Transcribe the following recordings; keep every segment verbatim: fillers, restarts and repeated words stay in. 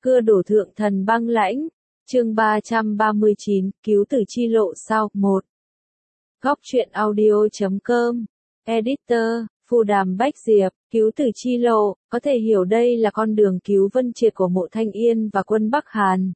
Cưa đổ thượng thần băng lãnh. Chương ba trăm ba mươi chín, cứu tử chi lộ sao? một. Góc truyện audio chấm com. Editor, Phù Đàm Bách Diệp, cứu tử chi lộ, có thể hiểu đây là con đường cứu Vân Triệt của Mộ Thanh Yên và quân Bắc Hàn.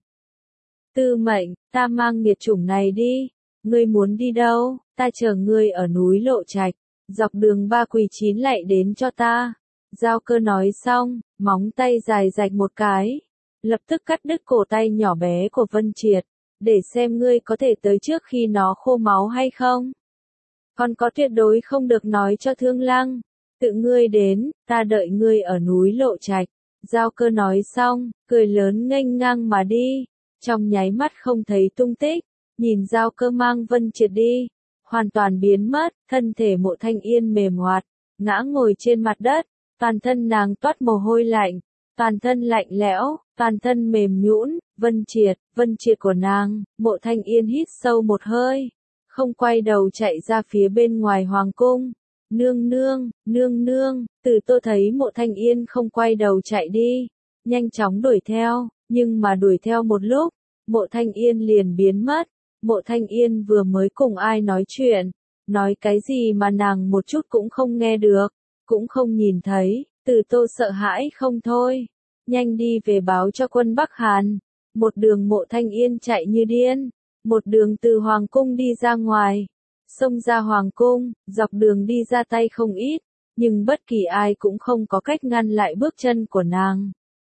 Tư Mệnh, ta mang nghiệt chủng này đi. Ngươi muốn đi đâu? Ta chờ ngươi ở núi Lộ Trạch. Dọc đường ba quỳ chín lạy đến cho ta. Giao Cơ nói xong, móng tay dài rạch một cái. Lập tức cắt đứt cổ tay nhỏ bé của Vân Triệt, để xem ngươi có thể tới trước khi nó khô máu hay không. Còn có tuyệt đối không được nói cho Thương Lăng. Tự ngươi đến, ta đợi ngươi ở núi Lộ Trạch. Giao Cơ nói xong, cười lớn nghênh ngang mà đi. Trong nháy mắt không thấy tung tích, nhìn Giao Cơ mang Vân Triệt đi, hoàn toàn biến mất, thân thể Mộ Thanh Yên mềm hoạt, ngã ngồi trên mặt đất, toàn thân nàng toát mồ hôi lạnh, toàn thân lạnh lẽo, toàn thân mềm nhũn. Vân Triệt, Vân Triệt của nàng. Mộ Thanh Yên hít sâu một hơi, không quay đầu chạy ra phía bên ngoài hoàng cung. Nương nương, nương nương, Từ Tô thấy Mộ Thanh Yên không quay đầu chạy đi, nhanh chóng đuổi theo, nhưng mà đuổi theo một lúc, Mộ Thanh Yên liền biến mất. Mộ Thanh Yên vừa mới cùng ai nói chuyện, nói cái gì mà nàng một chút cũng không nghe được, cũng không nhìn thấy. Từ Tô sợ hãi không thôi, nhanh đi về báo cho quân Bắc Hàn. Một đường Mộ Thanh Yên chạy như điên, một đường từ hoàng cung đi ra ngoài, xông ra hoàng cung, dọc đường đi ra tay không ít, nhưng bất kỳ ai cũng không có cách ngăn lại bước chân của nàng.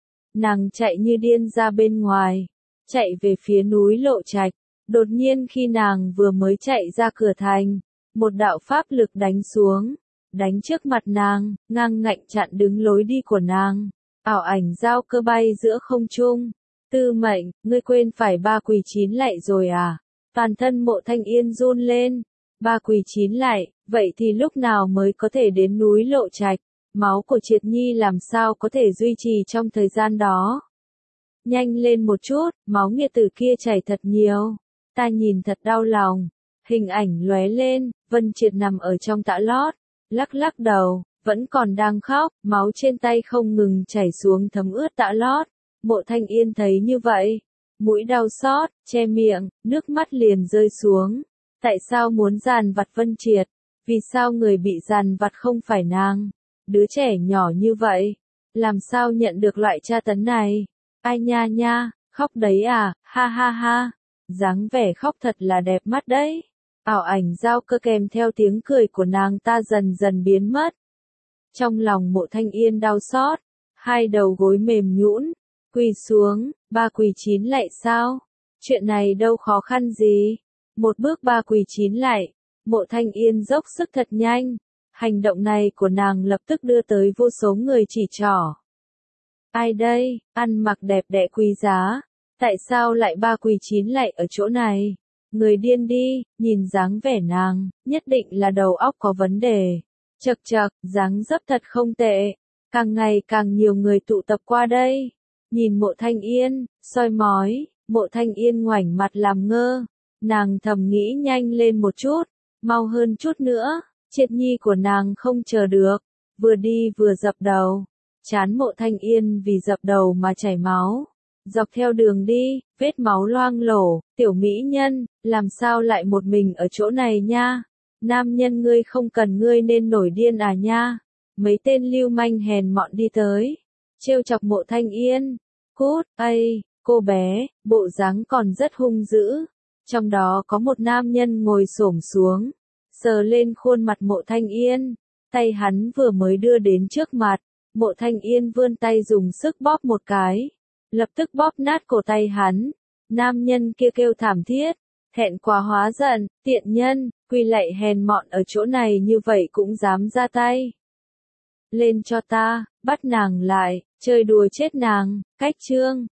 Nàng chạy như điên ra bên ngoài, chạy về phía núi Lộ Trạch. Đột nhiên khi nàng vừa mới chạy ra cửa thành, một đạo pháp lực đánh xuống, đánh trước mặt nàng, ngang ngạnh chặn đứng lối đi của nàng. Ảo ảnh Giao Cơ bay giữa không trung. Tư Mệnh, ngươi quên phải ba quỳ chín lạy rồi à? Toàn thân Mộ Thanh Yên run lên. Ba quỳ chín lạy, vậy thì lúc nào mới có thể đến núi Lộ Trạch? Máu của Triệt Nhi làm sao có thể duy trì trong thời gian đó? Nhanh lên một chút, máu nghiệt tử kia chảy thật nhiều. Ta nhìn thật đau lòng. Hình ảnh lóe lên, Vân Triệt nằm ở trong tã lót, lắc lắc đầu, vẫn còn đang khóc, máu trên tay không ngừng chảy xuống thấm ướt tã lót. Mộ Thanh Yên thấy như vậy, mũi đau xót, che miệng, nước mắt liền rơi xuống. Tại sao muốn giàn vặt Vân Triệt? Vì sao người bị giàn vặt không phải nàng? Đứa trẻ nhỏ như vậy, làm sao nhận được loại tra tấn này? Ai nha nha, khóc đấy à, ha ha ha. Dáng vẻ khóc thật là đẹp mắt đấy. Ảo ảnh Giao Cơ kèm theo tiếng cười của nàng ta dần dần biến mất. Trong lòng Mộ Thanh Yên đau xót, hai đầu gối mềm nhũn, quỳ xuống. Ba quỳ chín lạy sao? Chuyện này đâu khó khăn gì. Một bước ba quỳ chín lạy. Mộ Thanh Yên dốc sức thật nhanh. Hành động này của nàng lập tức đưa tới vô số người chỉ trỏ. Ai đây, ăn mặc đẹp đẽ quý giá, tại sao lại ba quỳ chín lạy ở chỗ này? Người điên đi, nhìn dáng vẻ nàng, nhất định là đầu óc có vấn đề. Chậc chậc, dáng dấp thật không tệ. Càng ngày càng nhiều người tụ tập qua đây. Nhìn Mộ Thanh Yên, soi mói. Mộ Thanh Yên ngoảnh mặt làm ngơ. Nàng thầm nghĩ nhanh lên một chút, mau hơn chút nữa. Triệt Nhi của nàng không chờ được, vừa đi vừa dập đầu. Trán Mộ Thanh Yên vì dập đầu mà chảy máu. Dọc theo đường đi, vết máu loang lổ. Tiểu mỹ nhân, làm sao lại một mình ở chỗ này nha? Nam nhân ngươi không cần ngươi nên nổi điên à nha? Mấy tên lưu manh hèn mọn đi tới, trêu chọc Mộ Thanh Yên. Cút, ây, cô bé, bộ dáng còn rất hung dữ. Trong đó có một nam nhân ngồi xổm xuống, sờ lên khuôn mặt Mộ Thanh Yên. Tay hắn vừa mới đưa đến trước mặt, Mộ Thanh Yên vươn tay dùng sức bóp một cái, lập tức bóp nát cổ tay hắn. Nam nhân kia kêu thảm thiết, thẹn quá hóa giận, tiện nhân, quỳ lạy hèn mọn ở chỗ này như vậy cũng dám ra tay. Lên cho ta, bắt nàng lại, chơi đùa chết nàng. Cách chương,